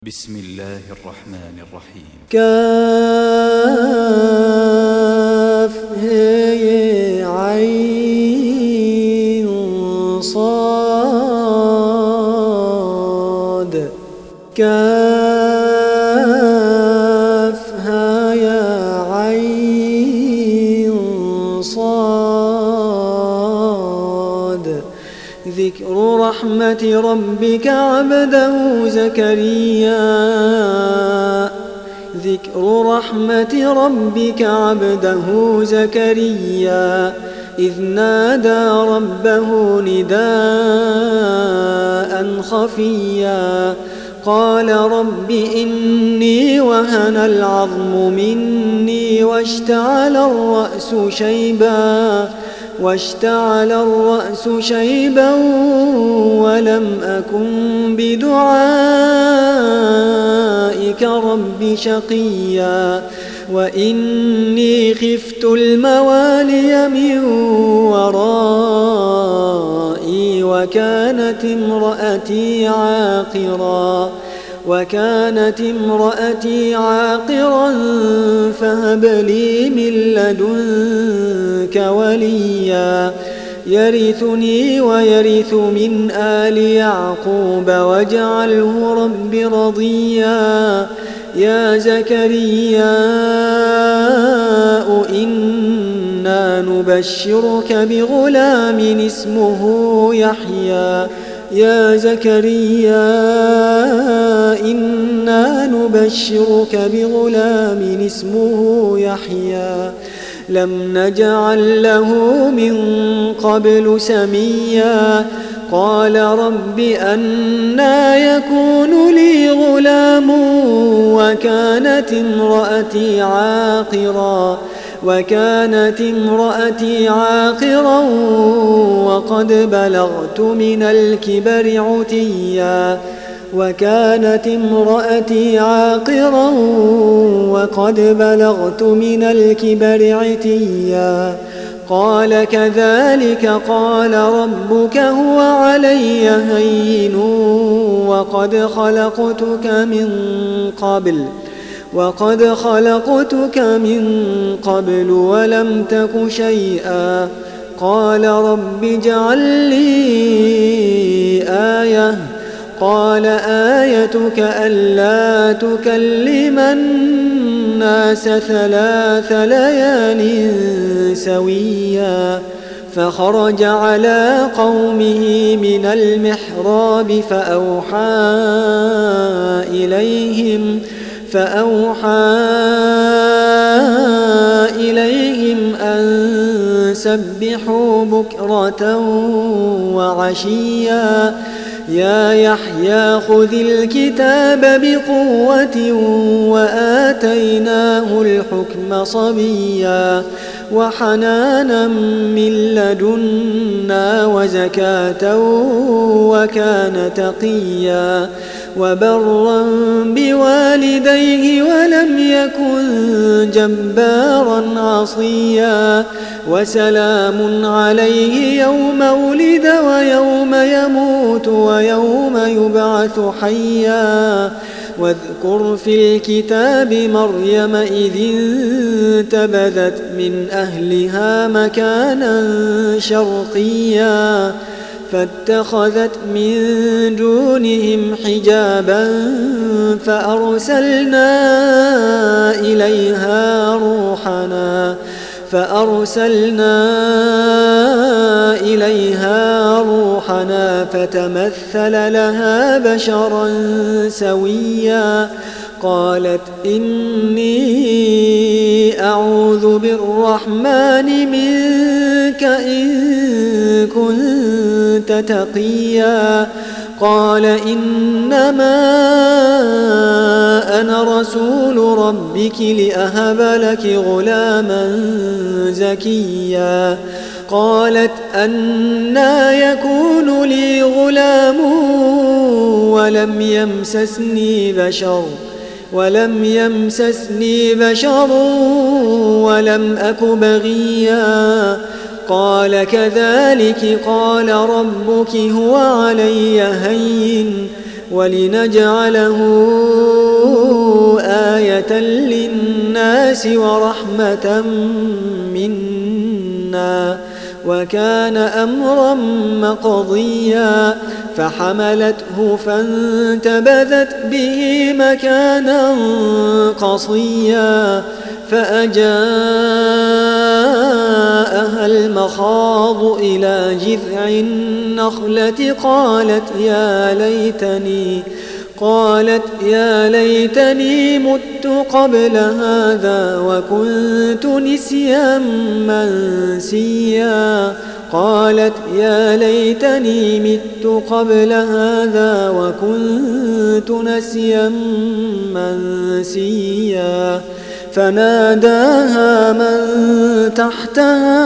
بسم الله الرحمن الرحيم. كاف هي عين صاد كاف هيا عين صاد ذكر رحمة ربك عبده زكريا ذكر رحمة ربك عبده زكريا إذ نادى ربه نداء خفيا قال رب إني وهن العظم مني واشتعل الرأس شيبا ولم أكن بدعائك رب شقيا وإني خفت الموالي من ورائي وكانت امرأتي عاقرا فهب لي من لدنك وليا يرثني ويرث من آل يعقوب واجعله رب رضيا يا زكريا إنا نبشرك بغلام اسمه يحيى يا زكريا إنا نبشرك بغلام اسمه يحيى لم نجعل له من قبل سميا قال رب أنى يكون لي غلام وكانت امرأتي عاقرا وقد بلغت من الكبر عتيا قال كذلك قال ربك هو علي هين وقد خلقتك من قبل ولم تك شيئا قال رب اجعل لي آية قال آيتك ألا تكلم الناس 3 ليال سويا فخرج على قومه من المحراب فأوحى إليهم أن سبحوا بكرة وعشيا يا يحيى خذ الكتاب بقوة وآتيناه الحكم صبيا وحنانا من لدنا وزكاة وكان تقيا وبرا بوالديه ولم يكن جبارا عصيا وسلام عليه يوم ولد ويوم يموت ويوم يبعث حيا واذكر في الكتاب مريم إذ انتبذت من أهلها مكانا شرقيا فاتخذت من دونهم حجابا فأرسلنا إليها روحنا فتمثل لها بشرا سويا قالت إني أعوذ بالرحمن منك إن كنت تقيا قال إنما أنا رسول ربك لأهب لك غلاما زكيا قالت أنى يكون لي غلام ولم يمسسني بشر ولم أك بغيا قال كذلك قال ربك هو علي هين ولنجعله آية للناس ورحمة منا وكان أمرا مقضيا فحملته فانتبذت به مكانا قصيا فأجاءها المخاض إلى جذع النخلة قالت يا ليتني مت قبل هذا وكنت نسيا منسيا قالت يا ليتني مت قبل هذا وكنت نسيا منسيا فناداها من تحتها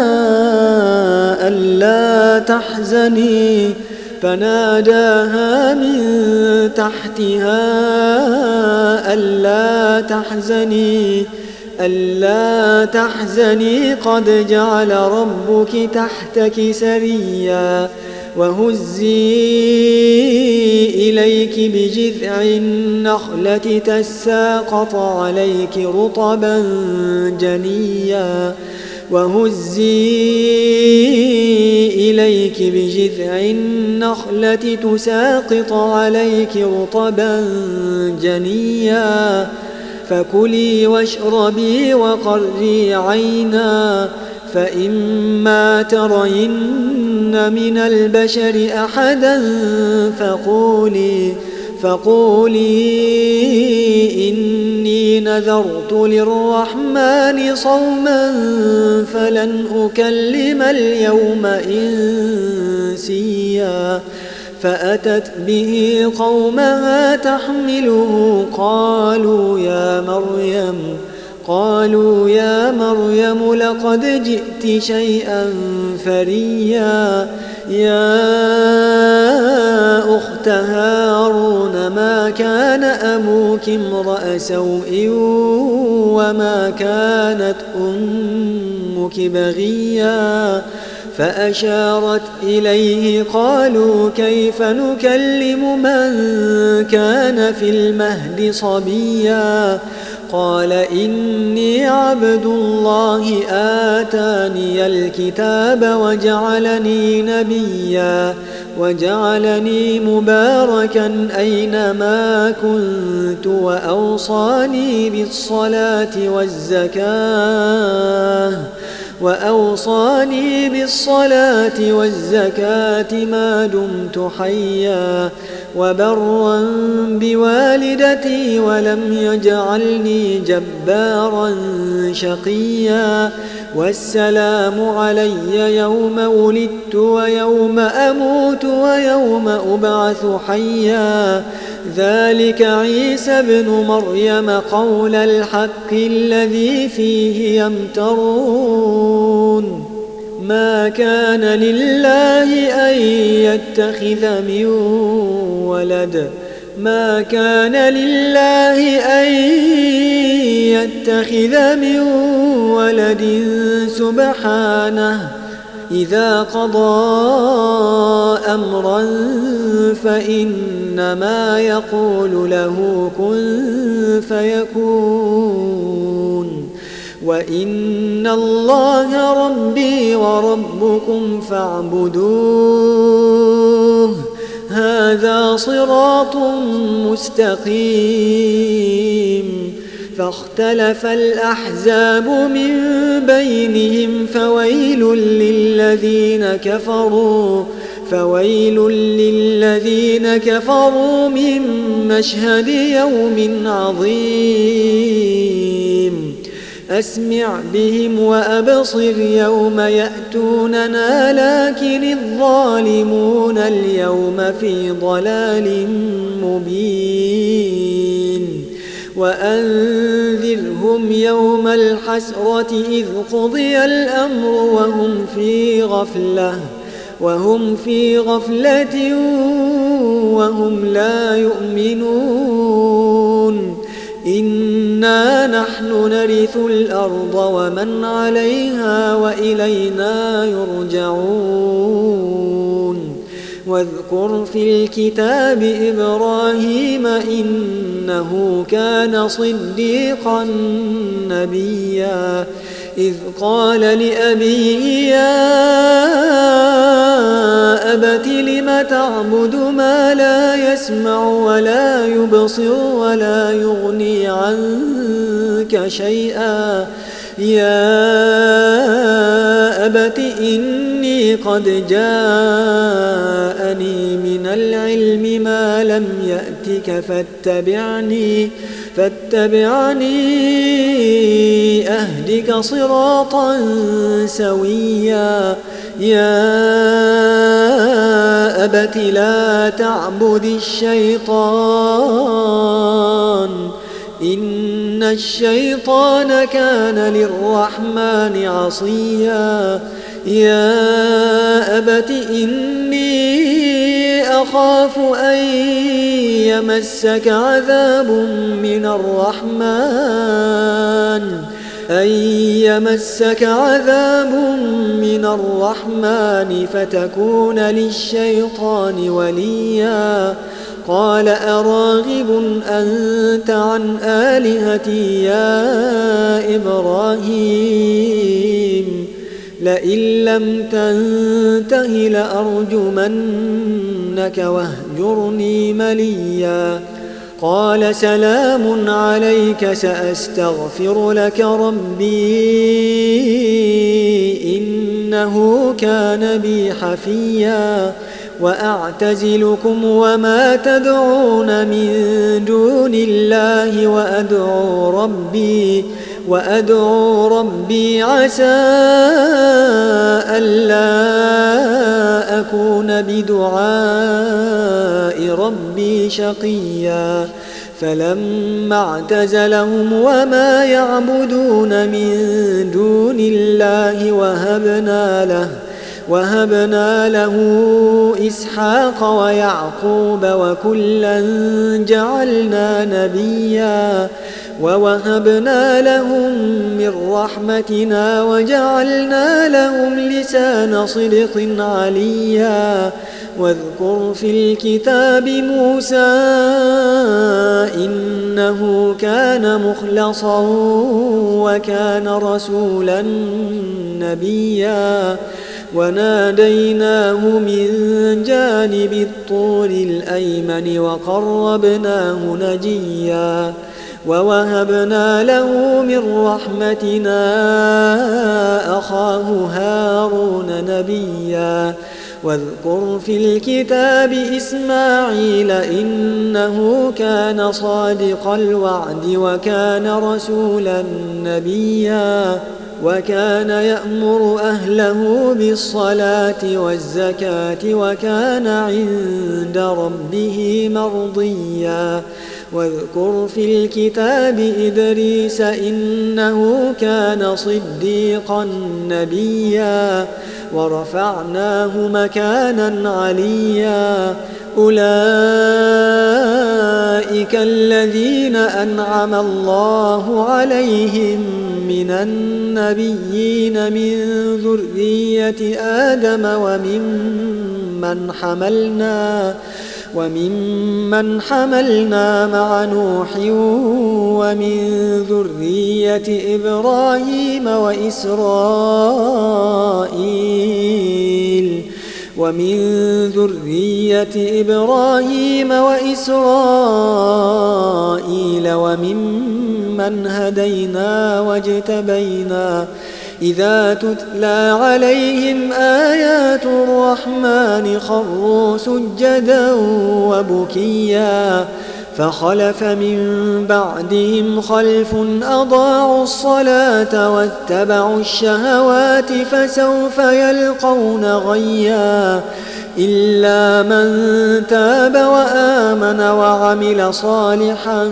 ألا تحزني قد جعل ربك تحتك سريا وهزي إليك بجذع النخلة تساقط عليك رطبا جنيا فكلي واشربي وقري عينا فإما ترين من البشر أحدا فقولي إني نذرت للرحمن صوما فلن أكلم اليوم إنسيا فأتت به قومها تحمله قالوا يا مريم لقد جئت شيئا فريا يا أخت هارون ما كان أبوك امرأ سوء وما كانت أمك بغيا فأشارت إليه قالوا كيف نكلم من كان في المهد صبيا قال إني عبد الله آتاني الكتاب وجعلني نبيا وجعلني مباركا أينما كنت وأوصاني بالصلاة والزكاة ما دمت حيا وبرا بوالدتي ولم يجعلني جبارا شقيا والسلام علي يوم ولدت ويوم أموت ويوم أبعث حيا ذلك عيسى ابن مريم قول الحق الذي فيه يمترون ما كان لله أن يتخذ من ولد سبحانه إذا قضى أمرا فإنما يقول له كن فيكون وإن الله ربي وربكم فاعبدوه هذا صراط مستقيم فاختلف الأحزاب من بينهم فويل للذين كفروا من مشهد يوم عظيم أسمع بهم وأبصر يوم يأتوننا لكن الظالمون اليوم في ضلال مبين وأنذرهم يوم الحسرة إذ قضي الأمر وهم في غفلة وهم لا يؤمنون إنا نحن نرث الأرض ومن عليها وإلينا يرجعون واذكر في الكتاب إبراهيم إنه كان صديقا نبيا إذ قال لأبيه يا أبت لم تعبد ما لا يسمع ولا يبصر ولا يغني عنك شيئا يا أبت إني قد جاءني من العلم ما لم يأتك فاتبعني أهدك صراطا سويا يا أبت لا تعبد الشيطان إن الشيطان كان للرحمن عصيا يا أبت إني أخاف أن يمسك عذاب من الرحمن فتكون للشيطان وليا قال أراغب أنت عن آلهتي يا إبراهيم لئن لم تنته لأرجمنك واهجرني مليا قال سلام عليك سأستغفر لك ربي إنه كان بي حفيا وأعتزلكم وما تدعون من دون الله وأدعو ربي عسى ألا أكون بدعاء ربي شقيا فلما اعتزلهم وما يعبدون من دون الله وهبنا له إسحاق ويعقوب وكلا جعلنا نبيا ووهبنا لهم من رحمتنا وجعلنا لهم لسان صدق عليا واذكر في الكتاب موسى إنه كان مخلصا وكان رسولا نبيا وناديناه من جانب الطور الأيمن وقربناه نجيا ووهبنا له من رحمتنا أخاه هارون نبيا واذكر في الكتاب إسماعيل إنه كان صادق الوعد وكان رسولا نبيا وكان يأمر أهله بالصلاة والزكاة وكان عند ربه مرضيا واذكر في الكتاب إدريس إنه كان صديقا نبيا ورفعناه مكانا عليا أولئك الذين أنعم الله عليهم من النبيين من ذرية آدم وممن حملنا مع نوح ومن ذرية إبراهيم وإسرائيل وممن هدينا واجتبينا إذا تتلى عليهم آيات الرحمن خروا سجدا وبكيا فخلف من بعدهم خلف أضاعوا الصلاة واتبعوا الشهوات فسوف يلقون غيا إلا من تاب وآمن وعمل صالحا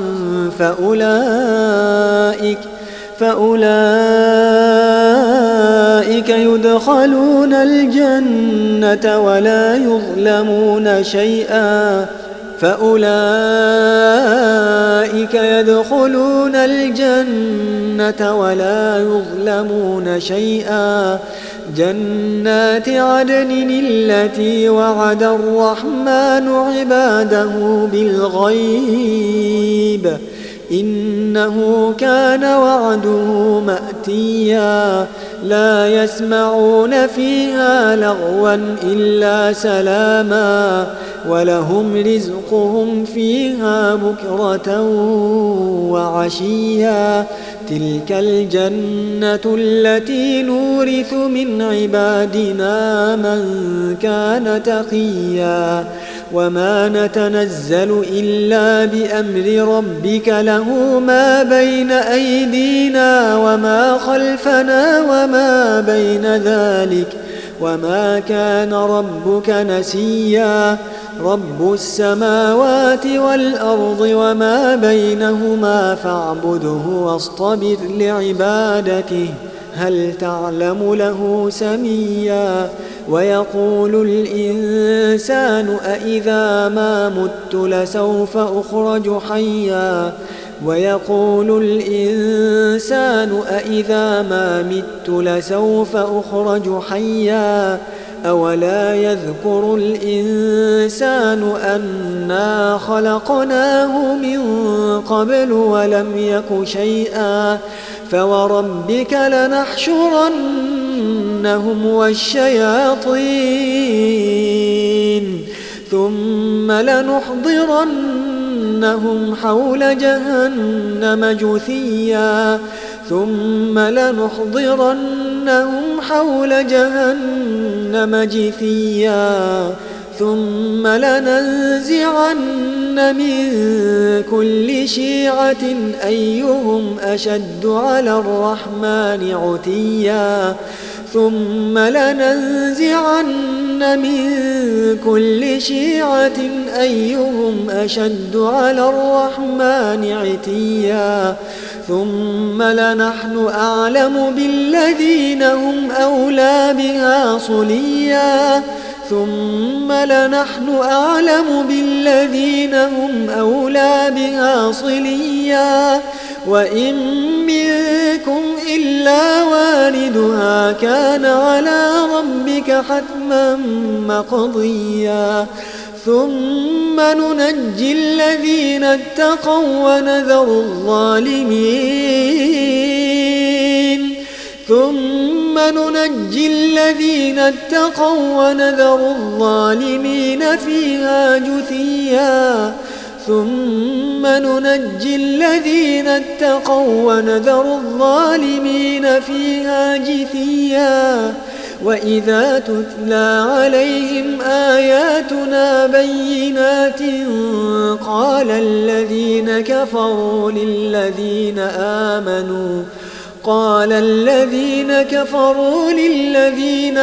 فأولئك يدخلون الجنة ولا يظلمون شيئا جنات عدن التي وعد الرحمن عباده بالغيب إنه كان وعده مأتيا لا يسمعون فيها لغوا إلا سلاما ولهم رزقهم فيها بكرة وعشيا تلك الجنة التي نورث من عبادنا من كان تقيا وما نتنزل إلا بأمر ربك له ما بين أيدينا وما خلفنا وما بين ذلك وما كان ربك نسيا رب السماوات والأرض وما بينهما فاعبده واصطبر لعبادته هل تعلم له سميا ويقول الإنسان أإذا ما مت لسوف أخرج حيا ويقول الإنسان أإذا ما مت لسوف أخرج حيا أولا يذكر الإنسان أنا خلقناه من قبل ولم يك شيئا فوربك لنحشرنهم والشياطين ثم لنحضرنهم حول جهنم جثيا ثم لنحضرنهم حول جهنم جثيا ثم لننزعن من كل شيعة أيهم أشد على الرحمن عتيا ثم لننزعن من كل شيعة أيهم أشد على الرحمن عتيا ثم لنحن أعلم بالذين هم أولى بها صليا ثم لنحن أعلم بالذين هم أولى بها صليا وإن منكم إلا واردها كان على ربك حتما مقضيا ثم ننجي الذين اتقوا ونذر الظالمين ثم ننجي الذين اتقوا ونذر الظالمين فيها جثيا ثم ننجي الذين اتقوا ونذر الظالمين فيها جثيا وإذا تتلى عليهم آياتنا بينات قال الذين كفروا للذين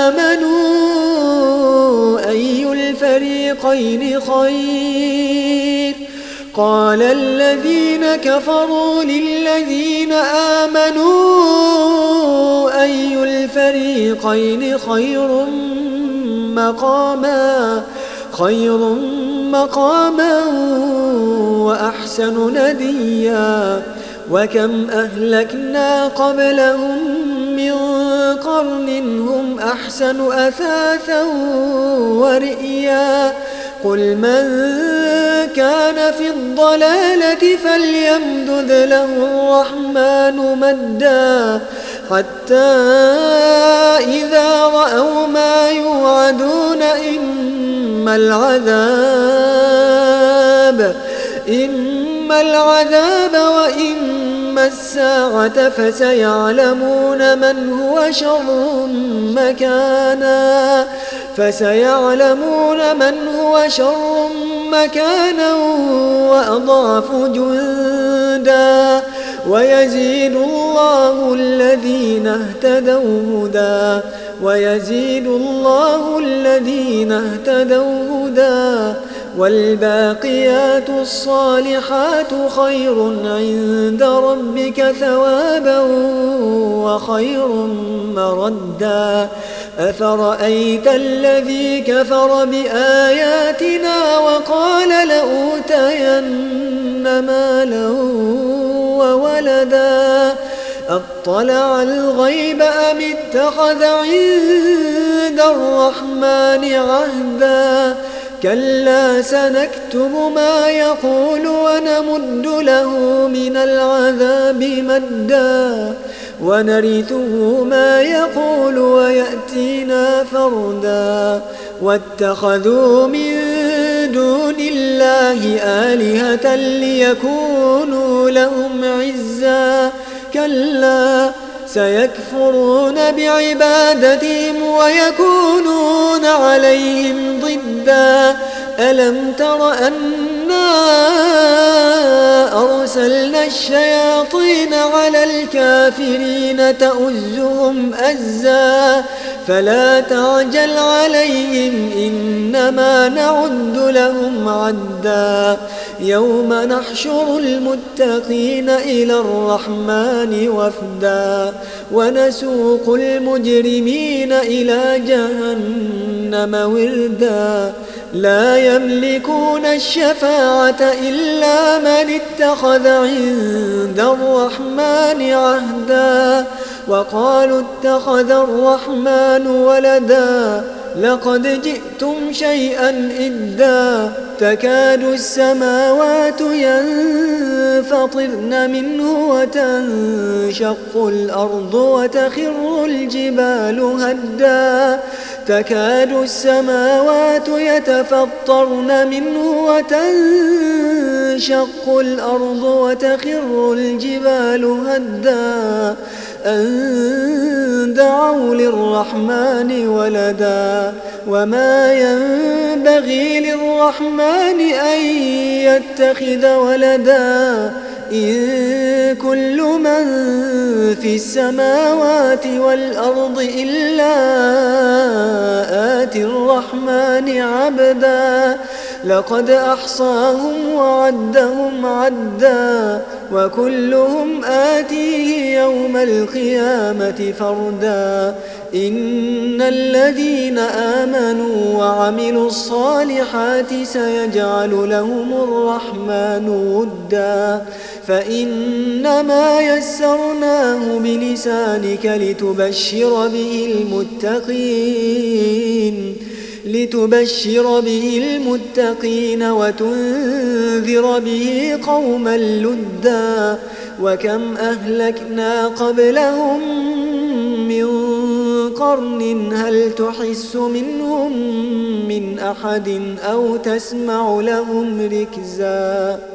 آمنوا أي الفريقين خير قال الذين كفروا للذين آمنوا أي الفريقين خير مقاما وأحسن نديا وكم أهلكنا قبلهم من قرن هم أحسن أثاثا ورئيا قل من كان في الضلالة فليمدد له الرحمن مدا حتى إذا رأوا ما يوعدون إما العذاب وإما الساعة فسيعلمون من هو شر مكانا وأضعف جندا ويزيد الله الذين اهتدوا هدى والباقيات الصالحات خير عند ربك ثوابا وخير مردا أفرأيت الذي كفر بآياتنا وقال لأوتين مالا وولدا أطلع الغيب أم اتخذ عند الرحمن عهدا كلا سنكتب ما يقول ونمد له من العذاب مدا ونرثه ما يقول ويأتينا فردا واتخذوا من دون الله آلهة ليكونوا لهم عزا كلا سيكفرون بعبادتهم ويكونون عليهم ضدا ألم تر أنا أرسلنا الشياطين على الكافرين تؤزهم أزا فلا تعجل عليهم إنما نعد لهم عدا يوم نحشر المتقين إلى الرحمن وفدا ونسوق المجرمين إلى جهنم وردا لا يملكون الشفاعة إلا من اتخذ عند الرحمن عهدا وقالوا اتخذ الرحمن ولدا لقد جئتم شيئا إدا تكاد السماوات ينفطرن منه وتنشق الأرض وتخر الجبال هدا تكاد السماوات يتفطرن منه وتنشق الأرض وتخر الجبال هدا أن دعوا للرحمن ولدا وما ينبغي للرحمن أن يتخذ ولدا إن كل من في السماوات والأرض إلا آتي الرحمن عبدا لقد أحصاهم وعدهم عدا وكلهم آتيه يوم القيامة فردا إن الذين آمنوا وعملوا الصالحات سيجعل لهم الرحمن ودا فإنما يسرناه بلسانك لتبشر به المتقين وتنذر به قوما لدا وكم أهلكنا قبلهم من قرن هل تحس منهم من أحد أو تسمع لهم ركزا